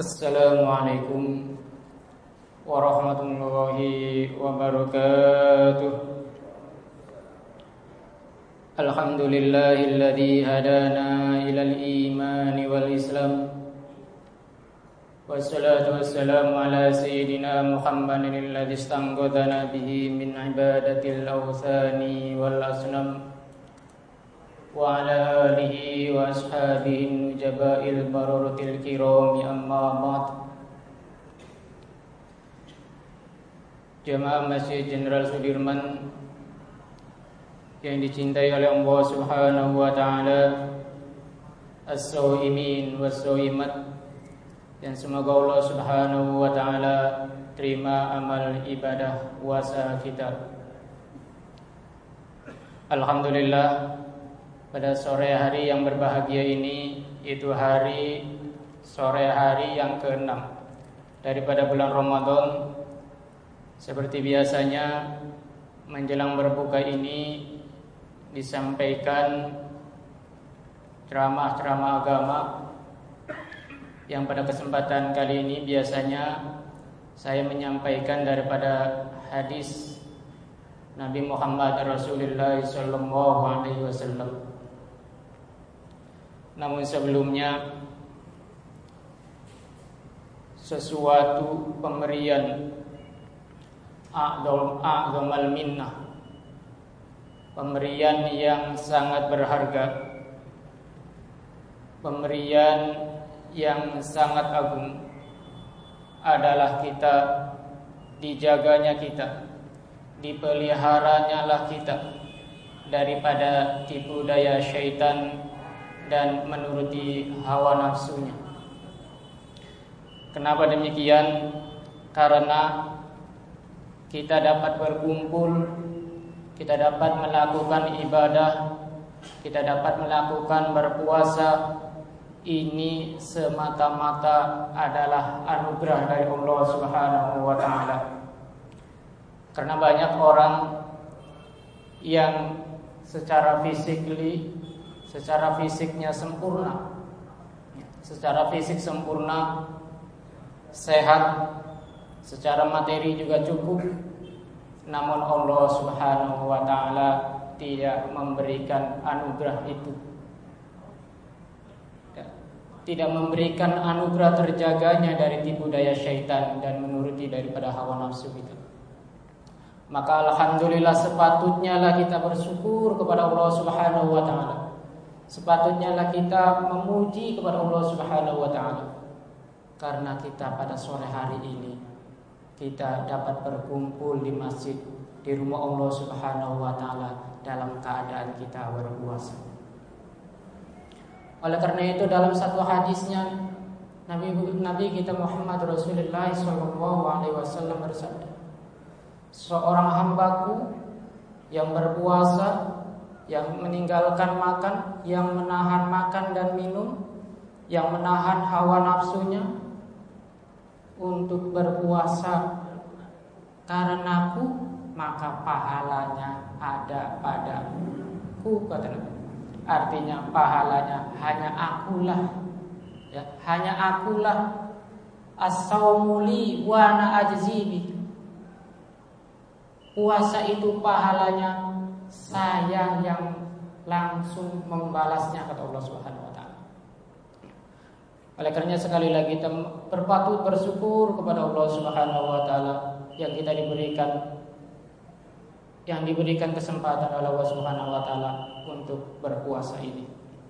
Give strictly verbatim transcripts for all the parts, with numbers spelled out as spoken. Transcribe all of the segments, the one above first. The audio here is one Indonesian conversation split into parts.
Assalamualaikum warahmatullahi wabarakatuh. Alhamdulillahilladzi hadana ilal imani wal islam. Wassalatu wassalamu ala sayyidina Muhammadin alladzi istanqadhana bihi min ibadatil awthani wal asnam. Wa ala alihi wa ashabihi nujaba'il bararatil kirami amma ba'd. Jamaah Masjid Jenderal Sudirman yang dicintai oleh Allah Subhanahu wa taala, as-shaimin was-shaimat, dan semoga Allah Subhanahu wa taala terima amal ibadah puasa kita. Alhamdulillah, pada sore hari yang berbahagia ini, itu hari sore hari yang keenam daripada bulan Ramadan. Seperti biasanya menjelang berbuka ini disampaikan ceramah-ceramah agama, yang pada kesempatan kali ini biasanya saya menyampaikan daripada hadis Nabi Muhammad Rasulullah sallallahu alaihi wasallam. Namun sebelumnya, sesuatu pemberian a'dham a'dhamal minnah, pemberian yang sangat berharga, pemberian yang sangat agung adalah kita, dijaganya kita, dipeliharanya lah kita daripada tipu daya syaitan dan menuruti hawa nafsunya. Kenapa demikian? Karena kita dapat berkumpul, kita dapat melakukan ibadah, kita dapat melakukan berpuasa, ini semata-mata adalah anugerah dari Allah Subhanahu wa taala. Karena banyak orang yang secara fisikly Secara fisiknya sempurna, secara fisik sempurna, sehat, secara materi juga cukup, namun Allah Subhanahu wa ta'ala tidak memberikan anugerah itu, tidak memberikan anugerah terjaganya dari tipu daya syaitan dan menuruti daripada hawa nafsu itu. Maka alhamdulillah, sepatutnya lah kita bersyukur kepada Allah Subhanahu wa ta'ala. Sepatutnya lah kita memuji kepada Allah Subhanahu wa ta'ala, karena kita pada sore hari ini kita dapat berkumpul di masjid, di rumah Allah Subhanahu wa ta'ala dalam keadaan kita berpuasa. Oleh karena itu, dalam satu hadisnya Nabi Nabi kita Muhammad Rasulullah sallallahu alaihi wasallam bersabda, seorang hambaku yang berpuasa, yang meninggalkan makan, yang menahan makan dan minum, yang menahan hawa nafsunya untuk berpuasa karenaku, maka pahalanya ada padaku, kata Nabi. Artinya pahalanya hanya akulah, ya, hanya akulah. As-saumu li wa ana ajzi bi. Puasa itu pahalanya saya yang langsung membalasnya, kata Allah Subhanahu wa taala. Oleh karenanya sekali lagi kita berpatut bersyukur kepada Allah Subhanahu wa taala yang kita diberikan yang diberikan kesempatan oleh Allah Subhanahu wa taala untuk berpuasa ini.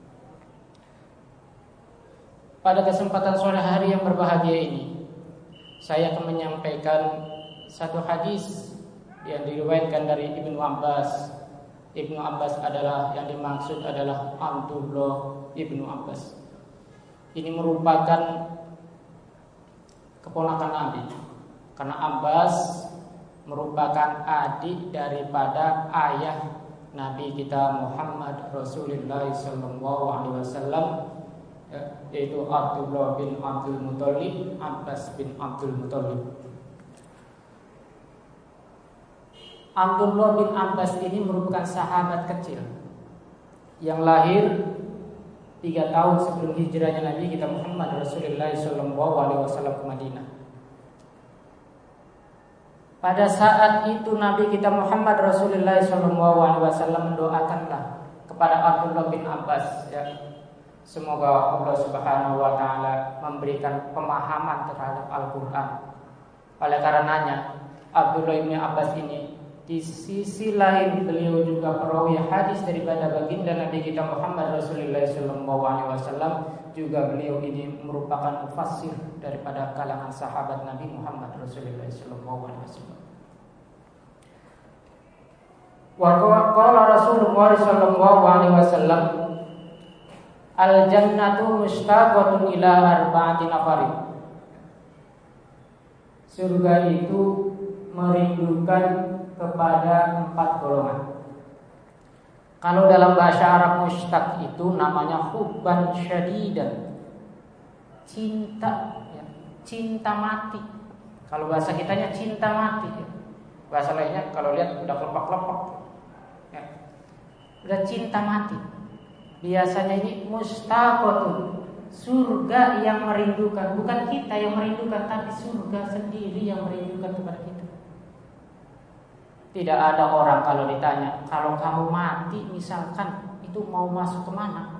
Pada kesempatan sore hari yang berbahagia ini, saya akan menyampaikan satu hadis yang diriwayatkan dari Ibnu Abbas. Ibnu Abbas adalah, yang dimaksud adalah Abdullah Ibnu Abbas. Ini merupakan keponakan Nabi, karena Abbas merupakan adik daripada ayah Nabi kita Muhammad Rasulullah sallallahu alaihi wasallam, yaitu Abdullah bin Abdul Muthalib, Abbas bin Abdul Muthalib. Abdullah bin Abbas ini merupakan sahabat kecil yang lahir tiga tahun sebelum hijrahnya Nabi kita Muhammad Rasulullah Shallallahu Alaihi Wasallam ke Madinah. Pada saat itu Nabi kita Muhammad Rasulullah Shallallahu Alaihi Wasallam mendoakanlah kepada Abdullah bin Abbas, ya, semoga Allah Subhanahu Wa Taala memberikan pemahaman terhadap Al-Quran. Oleh karenanya Abdullah bin Abbas ini di sisi lain beliau juga perawi hadis daripada baginda Nabi kita Muhammad Rasulullah Shallallahu Alaihi Wasallam. Juga beliau ini merupakan mufassir daripada kalangan sahabat Nabi Muhammad Rasulullah Shallallahu Alaihi Wasallam. Wa qala Rasulullah Shallallahu Alaihi Wasallam, al jannatu mushtaqatun ila arba'ati nafarin. Surga itu merindukan kepada empat golongan. Kalau dalam bahasa Arab mushtaq itu namanya hubban syadidan, cinta, ya, cinta mati. Kalau bahasa kitanya cinta mati, ya. Bahasa lainnya kalau lihat udah kelopak-kelopak, ya, udah cinta mati. Biasanya ini mushtaqatun, surga yang merindukan, bukan kita yang merindukan, tapi surga sendiri yang merindukan kepada kita. Tidak ada orang kalau ditanya, kalau kamu mati misalkan itu mau masuk kemana?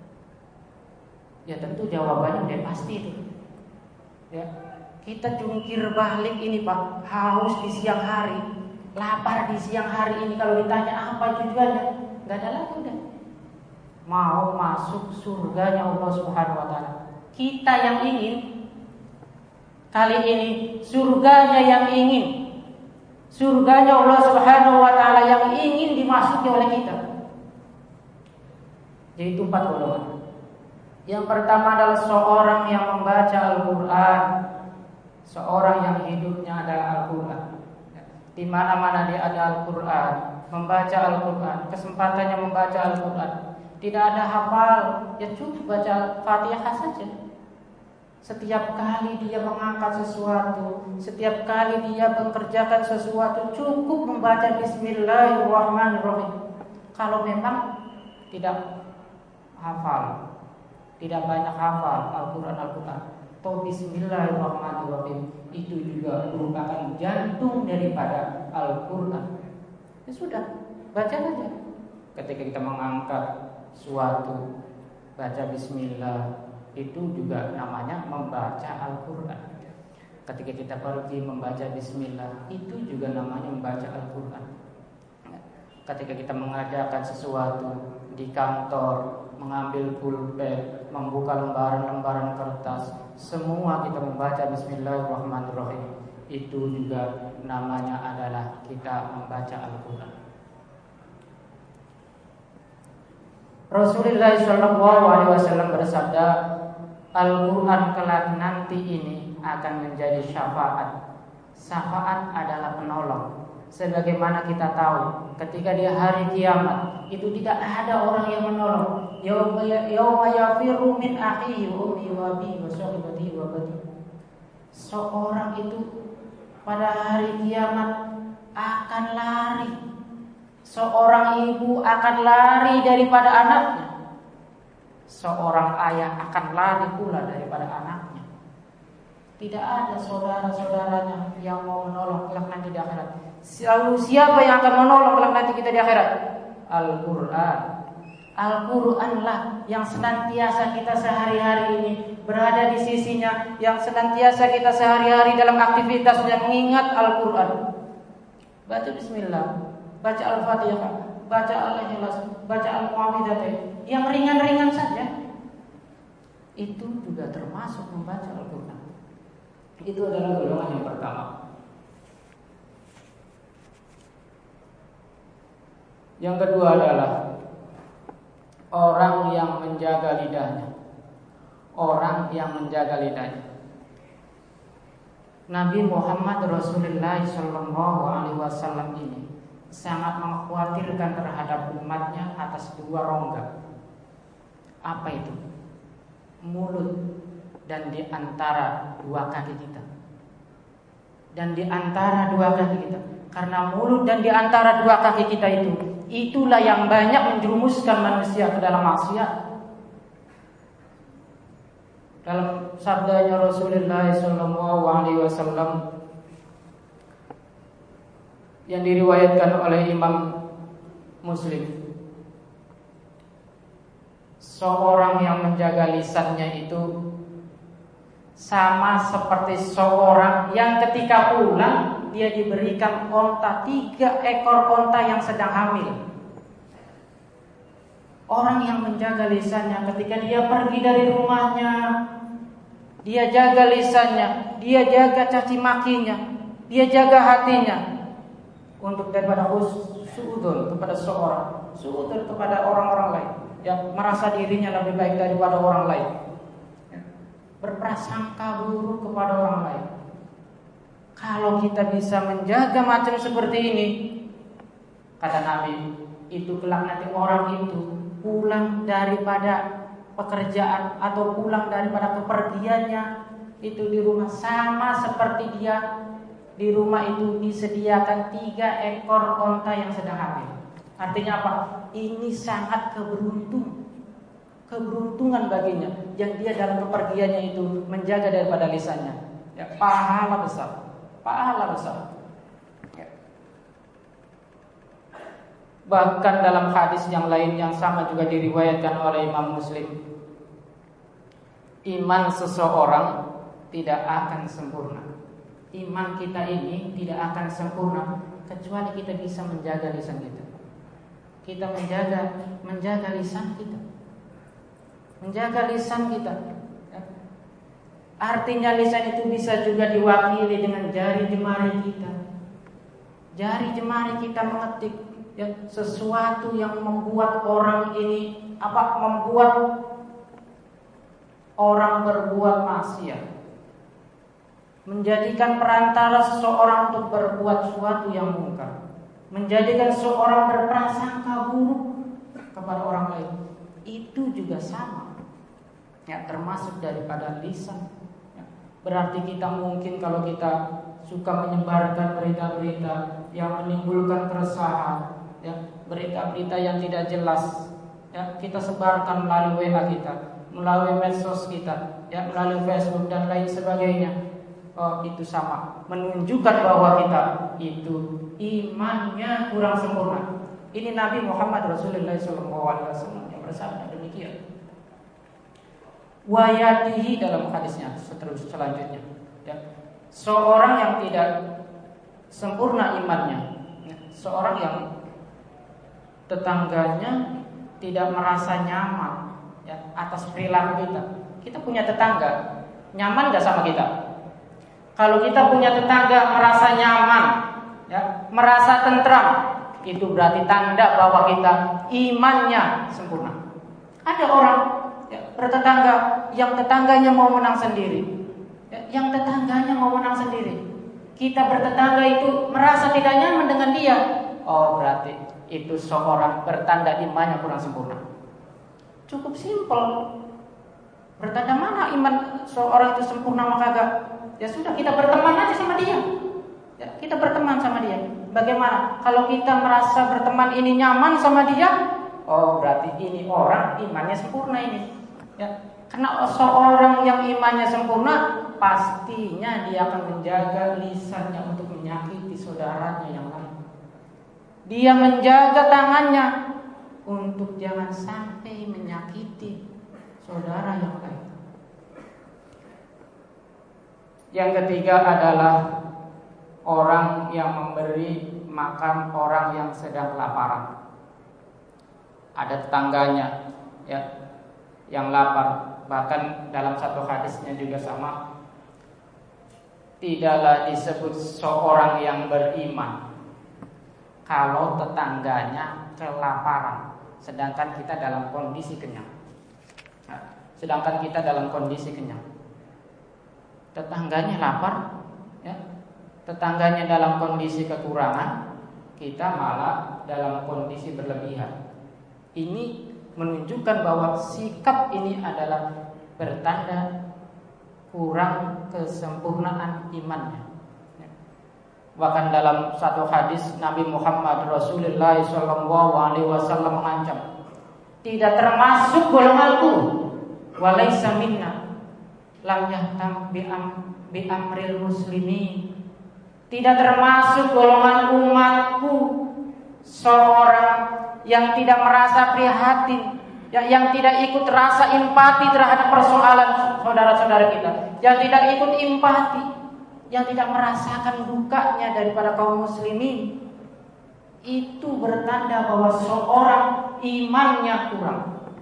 Ya tentu jawabannya udah pasti itu. Ya, kita jungkir balik ini Pak, haus di siang hari, lapar di siang hari ini, kalau ditanya apa tujuannya, nggak ada lagi udah. Mau masuk surganya Allah Subhanahu Wa Taala. Kita yang ingin, kali ini surganya yang ingin. Surganya Allah Subhanahu Wa Taala yang ingin dimasuki oleh kita. Jadi empat golongan. Yang pertama adalah seorang yang membaca Al-Quran, seorang yang hidupnya adalah Al-Quran. Di mana-mana dia ada Al-Quran, membaca Al-Quran, kesempatannya membaca Al-Quran. Tidak ada hafal, ya cukup baca Fatihah saja. Setiap kali dia mengangkat sesuatu, setiap kali dia mengerjakan sesuatu, cukup membaca Bismillahirrahmanirrahim. Kalau memang tidak hafal, tidak banyak hafal Al-Quran Al-Quran, atau Bismillahirrahmanirrahim, itu juga merupakan jantung daripada Al-Quran. Ya sudah, baca saja. Ketika kita mengangkat suatu, baca Bismillah, itu juga namanya membaca Al-Quran. Ketika kita pergi membaca Bismillah, itu juga namanya membaca Al-Quran. Ketika kita mengerjakan sesuatu di kantor, mengambil pulpen, membuka lembaran-lembaran kertas, semua kita membaca Bismillahirrahmanirrahim, itu juga namanya adalah kita membaca Al-Quran. Rasulullah Shallallahu Alaihi Wasallam bersabda, Al-Quran kelak nanti ini akan menjadi syafaat. Syafaat adalah penolong. Sebagaimana kita tahu, ketika di hari kiamat itu tidak ada orang yang menolong. Yauma yafiru min akhihi wa ummihi wa abihi wa sahibatihi wa banihi. Seorang itu pada hari kiamat akan lari. Seorang ibu akan lari daripada anaknya. Seorang ayah akan lari pula daripada anaknya. Tidak ada saudara-saudaranya yang mau menolong kelak nanti di akhirat. Lalu siapa yang akan menolong kelak nanti kita di akhirat? Al-Quran. Al-Quranlah yang senantiasa kita sehari-hari ini berada di sisinya, yang senantiasa kita sehari-hari dalam aktivitas yang mengingat Al-Quran. Baca Bismillah, baca Al-Fatihah, baca Al-Ikhlas, baca Al-Mu'awwidhatain, yang ringan-ringan saja. Itu juga termasuk membaca Al-Quran. Itu adalah golongan yang pertama. Yang kedua adalah orang yang menjaga lidahnya. Orang yang menjaga lidahnya. Nabi Muhammad Rasulullah Shallallahu Alaihi Wasallam ini sangat mengkhawatirkan terhadap umatnya atas dua rongga. Apa itu? Mulut dan di antara dua kaki kita. Dan di antara dua kaki kita. Karena mulut dan di antara dua kaki kita itu, itulah yang banyak menjerumuskan manusia ke dalam maksiat. dalam sabdanya Rasulullah Shallallahu Alaihi Wasallam yang diriwayatkan oleh Imam Muslim, seorang yang menjaga lisannya itu sama seperti seorang yang ketika pulang dia diberikan onta, tiga ekor onta yang sedang hamil. Orang yang menjaga lisannya ketika dia pergi dari rumahnya, dia jaga lisannya, dia jaga caci makinya, dia jaga hatinya untuk daripada suudzon kepada seorang, suudzon kepada orang-orang lain, yang merasa dirinya lebih baik daripada orang lain, berprasangka buruk kepada orang lain. Kalau kita bisa menjaga macam seperti ini, kata Nabi, itu kelak nanti orang itu pulang daripada pekerjaan atau pulang daripada kepergiannya itu di rumah sama seperti dia di rumah itu disediakan tiga ekor onta yang sedang hamil. Artinya apa? Ini sangat keberuntung, keberuntungan baginya yang dia dalam kepergiannya itu menjaga daripada lisannya. Ya, pahala besar, pahala besar. Ya. Bahkan dalam hadis yang lain yang sama juga diriwayatkan oleh Imam Muslim, iman seseorang tidak akan sempurna. Iman kita ini tidak akan sempurna kecuali kita bisa menjaga lisan kita. Kita menjaga menjaga lisan kita. Menjaga lisan kita. Artinya lisan itu bisa juga diwakili dengan jari jemari kita. Jari jemari kita mengetik ya, sesuatu yang membuat orang ini apa membuat orang berbuat maksiat, menjadikan perantara seseorang untuk berbuat sesuatu yang mungkar, menjadikan seseorang berprasangka buruk kepada orang lain. Itu juga sama, ya, termasuk daripada lisan. Ya. Berarti kita mungkin kalau kita suka menyebarkan berita-berita yang menimbulkan keresahan, ya, berita-berita yang tidak jelas, ya, kita sebarkan melalui W A kita, melalui medsos kita, ya, melalui Facebook dan lain sebagainya. Oh, itu sama, menunjukkan bahwa kita itu imannya kurang sempurna. Ini Nabi Muhammad Rasulullah shallallahu alaihi wasallam yang bersabda demikian. Wayatihi dalam hadisnya seterusnya selanjutnya, ya, seorang yang tidak sempurna imannya, ya, seorang yang tetangganya tidak merasa nyaman, ya, atas perilaku kita. Kita punya tetangga, nyaman gak sama kita? Kalau kita punya tetangga merasa nyaman, ya, merasa tentram, itu berarti tanda bahwa kita imannya sempurna. Ada orang, ya, bertetangga yang tetangganya mau menang sendiri, ya, yang tetangganya mau menang sendiri. Kita bertetangga itu merasa tidak nyaman dengan dia. Oh, berarti itu seorang bertanda imannya kurang sempurna. Cukup simpel. Bertanda mana iman seorang itu sempurna maka agak, ya sudah kita berteman aja sama dia. Ya, kita berteman sama dia. Bagaimana? Kalau kita merasa berteman ini nyaman sama dia, oh berarti ini orang imannya sempurna ini. Ya, karena seorang yang imannya sempurna pastinya dia akan menjaga lisannya untuk menyakiti saudaranya yang lain. Dia menjaga tangannya untuk jangan sampai menyakiti saudara yang lain. Yang ketiga adalah orang yang memberi makan orang yang sedang kelaparan. Ada tetangganya, ya, yang lapar. Bahkan dalam satu hadisnya juga sama. Tidaklah disebut seorang yang beriman kalau tetangganya kelaparan, sedangkan kita dalam kondisi kenyang. Nah, sedangkan kita dalam kondisi kenyang. Tetangganya lapar, ya, tetangganya dalam kondisi kekurangan, kita malah dalam kondisi berlebihan. Ini menunjukkan bahwa sikap ini adalah bertanda kurang kesempurnaan imannya. Bahkan dalam satu hadis Nabi Muhammad Rasulullah shallallahu alaihi wasallam mengancam, tidak termasuk golonganku, walaysa minna, lam yahtam bi am bi amril muslimin. Tidak termasuk golongan umatku seorang yang tidak merasa prihatin, yang, yang tidak ikut rasa empati terhadap persoalan saudara-saudara kita, yang tidak ikut empati, yang tidak merasakan dukanya daripada kaum muslimin. Itu bertanda bahwa seorang imannya kurang.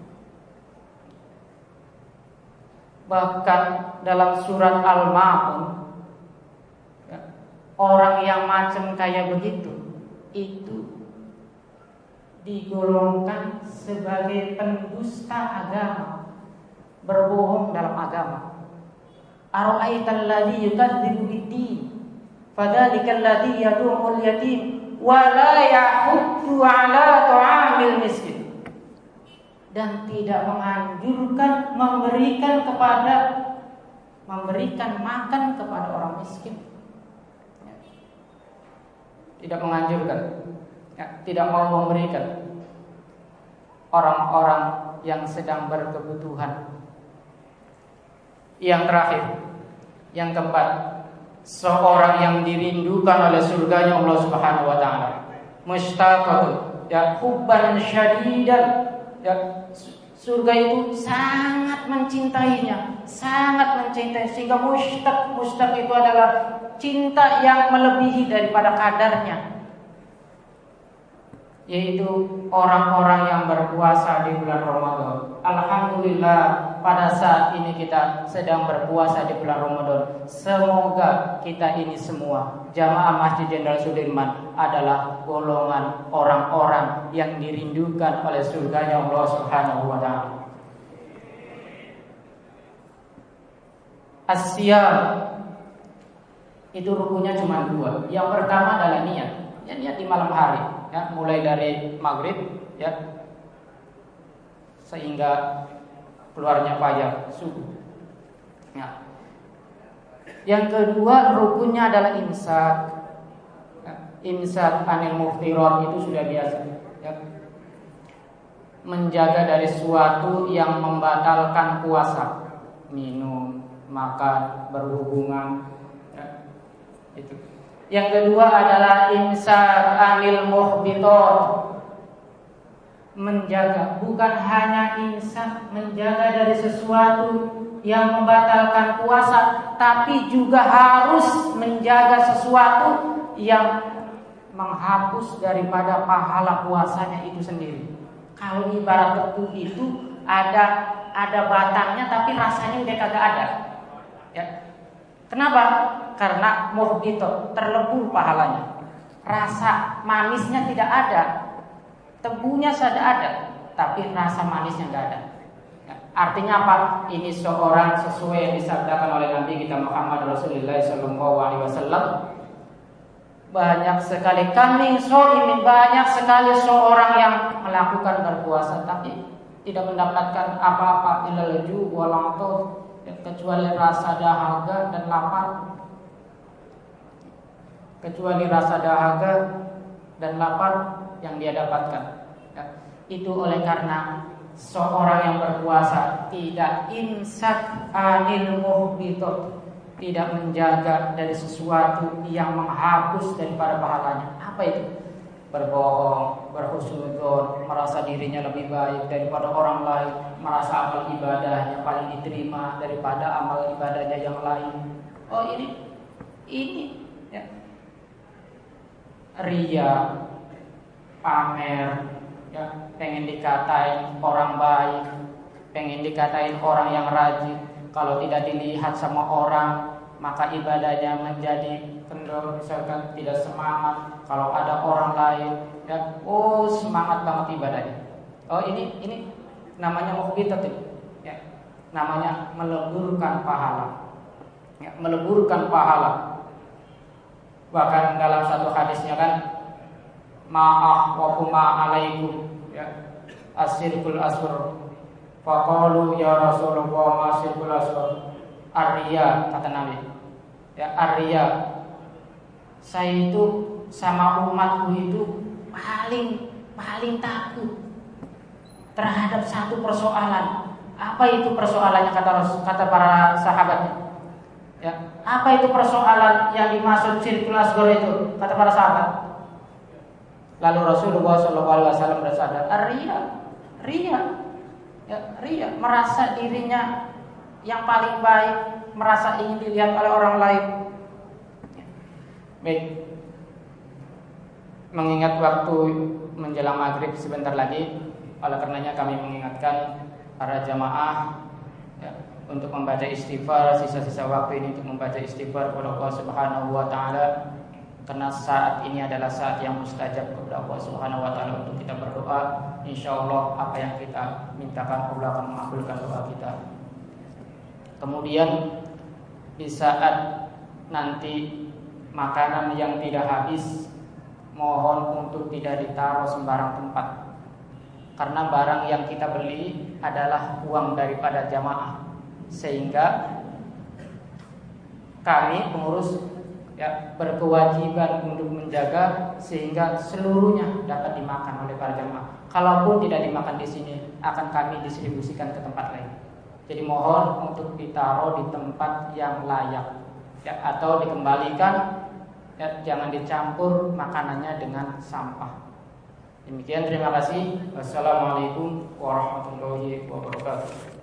Bahkan dalam surat Al-Ma'un, orang yang macam kayak begitu itu digolongkan sebagai pendusta agama, berbohong dalam agama. Ara'aital ladzi yukadzibu bid-din fadzalikal ladzi yad'ul yatim wa la yahuddu 'ala ta'amil miskin. Dan tidak menganjurkan memberikan kepada memberikan makan kepada orang miskin. Tidak menganjurkan, ya, tidak mau memberikan orang-orang yang sedang berkebutuhan. Yang terakhir, yang keempat, seorang yang dirindukan oleh surganya Allah Subhanahu wa taala. Mushtaqun, ya, hubban syadidan. Ya, surga itu sangat mencintainya, sangat mencintai, sehingga mushtaq, mushtaq itu adalah cinta yang melebihi daripada kadarnya, yaitu orang-orang yang berpuasa di bulan Ramadan. Alhamdulillah, pada saat ini kita sedang berpuasa di bulan Ramadan. Semoga kita ini semua jamaah Masjid Jenderal Sudirman adalah golongan orang-orang yang dirindukan oleh surganya Allah Subhanahu wa taala. As-siyam itu rukunnya cuma dua. Yang pertama adalah niat. Ya, niat di malam hari, ya, mulai dari maghrib, ya, sehingga keluarnya fajar subuh. Ya. Yang kedua rukunnya adalah imsak. Ya, imsak anil muftirat itu sudah biasa. Ya. Menjaga dari sesuatu yang membatalkan puasa, minum, makan, berhubungan. Ya. Itu. Yang kedua adalah imsak anil muhbitat. Menjaga, bukan hanya imsak, menjaga dari sesuatu yang membatalkan puasa, tapi juga harus menjaga sesuatu yang menghapus daripada pahala puasanya itu sendiri. Kalau ibarat tepung itu ada ada batangnya tapi rasanya udah kagak ada. Ya. Kenapa? Karena muhbitat, terlebur pahalanya. Rasa manisnya tidak ada. Tebunya sudah ada, tapi rasa manisnya nggak ada. Ya, artinya apa? Ini seorang sesuai yang disabdakan oleh Nabi kita Muhammad Rasulullah Sallallahu Alaihi Wasallam. Banyak sekali kambing soimin, banyak sekali seorang yang melakukan berpuasa, tapi tidak mendapatkan apa-apa ilal ju walangtot, kecuali rasa dahaga dan lapar. Kecuali rasa dahaga dan lapar yang dia dapatkan. Ya, itu oleh karena seorang yang berpuasa tidak imsak anil muhbitat, tidak menjaga dari sesuatu yang menghapus daripada pahalanya. Apa itu? Berbohong, berhusnudzon, merasa dirinya lebih baik daripada orang lain, merasa amal ibadahnya paling diterima daripada amal ibadahnya yang lain. Oh ini, ini ya. Ria, pamer, ya, pengen dikatain orang baik, pengen dikatain orang yang rajin. Kalau tidak dilihat sama orang, maka ibadahnya menjadi kendor, misalkan tidak semangat. Kalau ada orang lain, ya, oh semangat banget ibadahnya. Oh ini ini namanya muhbitat, ya, namanya meleburkan pahala, ya, meleburkan pahala. Bahkan dalam satu hadisnya kan, ma'ah wa kuma alaikum, ya, asirkul aswar. Faqalu ya Rasulullah ma asirkul aswar? Ar-riya, kata Nabi. Ya, ar-riya. Saya itu sama umatku itu paling paling takut terhadap satu persoalan, Apa itu persoalannya kata kata para sahabatnya? Ya, apa itu persoalan yang dimaksud syirkul asghar itu kata para sahabat? Lalu Rasulullah shallallahu alaihi wasallam bersabda, "Ria, ria, ya, ria, merasa dirinya yang paling baik, merasa ingin dilihat oleh orang lain." Ya. Baik, mengingat waktu menjelang maghrib sebentar lagi, oleh karenanya kami mengingatkan para jamaah ya, untuk membaca istighfar, sisa-sisa waktu ini untuk membaca istighfar kepada Allah Subhanahu wa taala, karena saat ini adalah saat yang mustajab kepada Allah Subhanahu wa taala untuk kita berdoa. Insyaallah apa yang kita mintakan Allah akan mengabulkan doa kita. Kemudian di saat nanti makanan yang tidak habis, mohon untuk tidak ditaruh sembarang tempat, karena barang yang kita beli adalah uang daripada jamaah, sehingga kami pengurus ya, berkewajiban untuk menjaga sehingga seluruhnya dapat dimakan oleh para jamaah. Kalaupun tidak dimakan di sini, akan kami distribusikan ke tempat lain. Jadi mohon untuk ditaruh di tempat yang layak ya, atau dikembalikan ya, jangan dicampur makanannya dengan sampah. Demikian, terima kasih. Wassalamualaikum warahmatullahi wabarakatuh.